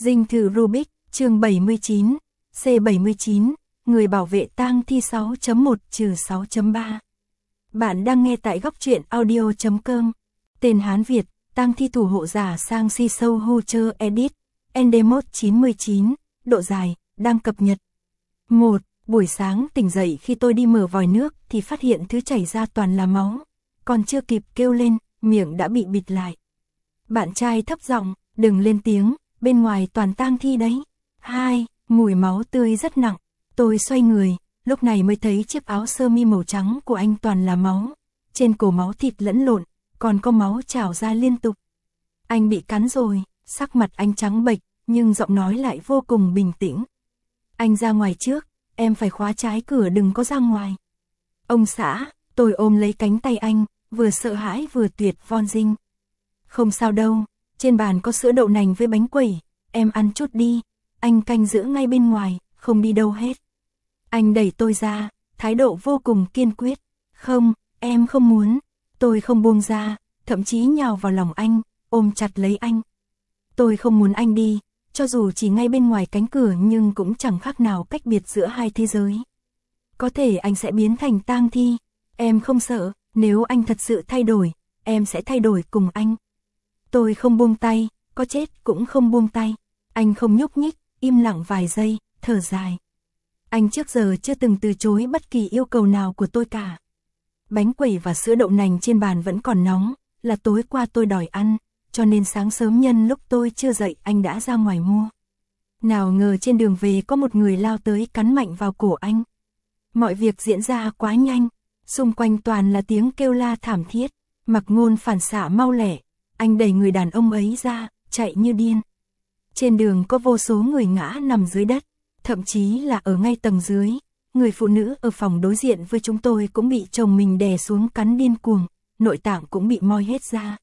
Dinh thự Rubik, chương 79, C79, người bảo vệ tang thi 6.1-6.3. Bạn đang nghe tại góc truyện audio.com. Tên Hán Việt, tang thi thủ hộ giả sang si sâu Hoocher Edit, Endemot 99, độ dài, đang cập nhật. 1. Buổi sáng tỉnh dậy khi tôi đi mở vòi nước thì phát hiện thứ chảy ra toàn là máu. Còn chưa kịp kêu lên, miệng đã bị bịt lại. Bạn trai thấp giọng, đừng lên tiếng, bên ngoài toàn tang thi đấy. 2. Mùi máu tươi rất nặng. Tôi xoay người, lúc này mới thấy chiếc áo sơ mi màu trắng của anh toàn là máu. Trên cổ máu thịt lẫn lộn, còn có máu trào ra liên tục. Anh bị cắn rồi, sắc mặt anh trắng bệch, nhưng giọng nói lại vô cùng bình tĩnh. Anh ra ngoài trước, em phải khóa trái cửa đừng có ra ngoài. Ông xã, tôi ôm lấy cánh tay anh, vừa sợ hãi vừa tuyệt von dinh. Không sao đâu, trên bàn có sữa đậu nành với bánh quẩy, em ăn chút đi, anh canh giữ ngay bên ngoài, không đi đâu hết. Anh đẩy tôi ra, thái độ vô cùng kiên quyết. Không, em không muốn. Tôi không buông ra, thậm chí nhào vào lòng anh, ôm chặt lấy anh. Tôi không muốn anh đi, cho dù chỉ ngay bên ngoài cánh cửa nhưng cũng chẳng khác nào cách biệt giữa hai thế giới. Có thể anh sẽ biến thành tang thi, em không sợ, nếu anh thật sự thay đổi, em sẽ thay đổi cùng anh. Tôi không buông tay, có chết cũng không buông tay. Anh không nhúc nhích, im lặng vài giây, thở dài. Anh trước giờ chưa từng từ chối bất kỳ yêu cầu nào của tôi cả. Bánh quẩy và sữa đậu nành trên bàn vẫn còn nóng, là tối qua tôi đòi ăn, cho nên sáng sớm nhân lúc tôi chưa dậy anh đã ra ngoài mua. Nào ngờ trên đường về có một người lao tới cắn mạnh vào cổ anh. Mọi việc diễn ra quá nhanh, xung quanh toàn là tiếng kêu la thảm thiết. Mặc Ngôn phản xạ mau lẹ, anh đẩy người đàn ông ấy ra, chạy như điên. Trên đường có vô số người ngã nằm dưới đất, thậm chí là ở ngay tầng dưới. Người phụ nữ ở phòng đối diện với chúng tôi cũng bị chồng mình đè xuống cắn điên cuồng, nội tạng cũng bị moi hết ra.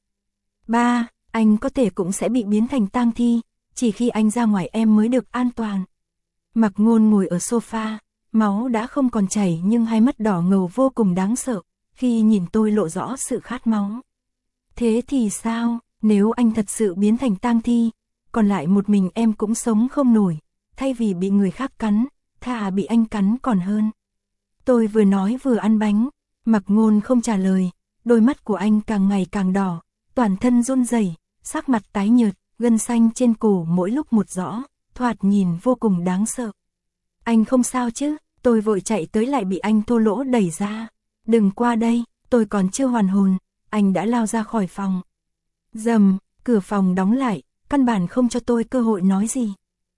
Ba, anh có thể cũng sẽ bị biến thành tang thi, chỉ khi anh ra ngoài em mới được an toàn. Mặc Ngôn ngồi ở sofa, máu đã không còn chảy nhưng hai mắt đỏ ngầu vô cùng đáng sợ, khi nhìn tôi lộ rõ sự khát máu. Thế thì sao, nếu anh thật sự biến thành tang thi, còn lại một mình em cũng sống không nổi, thay vì bị người khác cắn, thà bị anh cắn còn hơn. Tôi vừa nói vừa ăn bánh, Mặc Ngôn không trả lời, đôi mắt của anh càng ngày càng đỏ, toàn thân run rẩy, sắc mặt tái nhợt, gân xanh trên cổ mỗi lúc một rõ, thoạt nhìn vô cùng đáng sợ. Anh không sao chứ? Tôi vội chạy tới lại bị anh thô lỗ đẩy ra. Đừng qua đây, tôi còn chưa hoàn hồn, anh đã lao ra khỏi phòng. Rầm, cửa phòng đóng lại, căn bản không cho tôi cơ hội nói gì.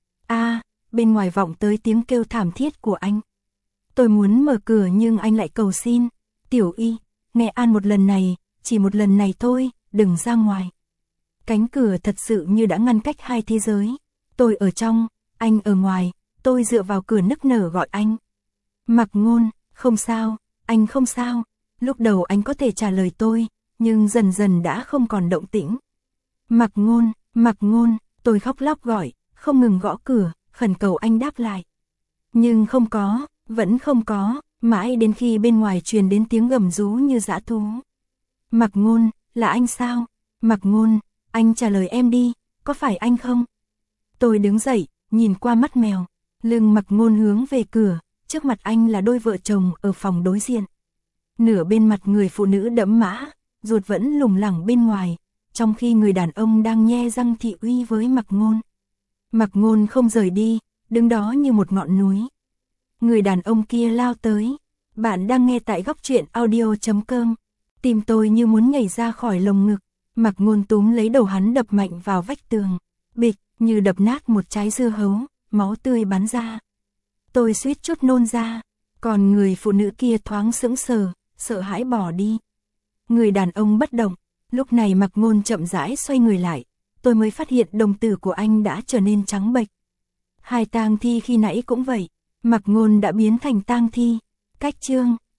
Bên ngoài vọng tới tiếng kêu thảm thiết của anh. Tôi muốn mở cửa nhưng anh lại cầu xin. Tiểu Y, nghe an một lần này, chỉ một lần này thôi, đừng ra ngoài. Cánh cửa thật sự như đã ngăn cách hai thế giới. Tôi ở trong, anh ở ngoài, tôi dựa vào cửa nức nở gọi anh. Mặc Ngôn, không sao, anh không sao. Lúc đầu anh có thể trả lời tôi, nhưng dần dần đã không còn động tĩnh. Mặc Ngôn, tôi khóc lóc gọi, không ngừng gõ cửa, khẩn cầu anh đáp lại. Nhưng không có, vẫn không có, mãi đến khi bên ngoài truyền đến tiếng gầm rú như dã thú. Mặc Ngôn, là anh sao? Mặc Ngôn, anh trả lời em đi, có phải anh không? Tôi đứng dậy, nhìn qua mắt mèo, lưng Mặc Ngôn hướng về cửa, trước mặt anh là đôi vợ chồng ở phòng đối diện. Nửa bên mặt người phụ nữ đẫm mã, ruột vẫn lủng lẳng bên ngoài, trong khi người đàn ông đang nhe răng thị uy với Mặc Ngôn. Mặc Ngôn không rời đi, đứng đó như một ngọn núi. Người đàn ông kia lao tới. Bạn đang nghe tại góc truyện audio.com. Tim tôi như muốn nhảy ra khỏi lồng ngực. Mặc Ngôn túm lấy đầu hắn đập mạnh vào vách tường. Bịch, như đập nát một trái dưa hấu, máu tươi bắn ra. Tôi suýt chút nôn ra. Còn người phụ nữ kia thoáng sững sờ, sợ hãi bỏ đi. Người đàn ông bất động. Lúc này Mặc Ngôn chậm rãi xoay người lại. Tôi mới phát hiện đồng tử của anh đã trở nên trắng bệch. Hai tang thi khi nãy cũng vậy, Mặc Ngôn đã biến thành tang thi. Cách chương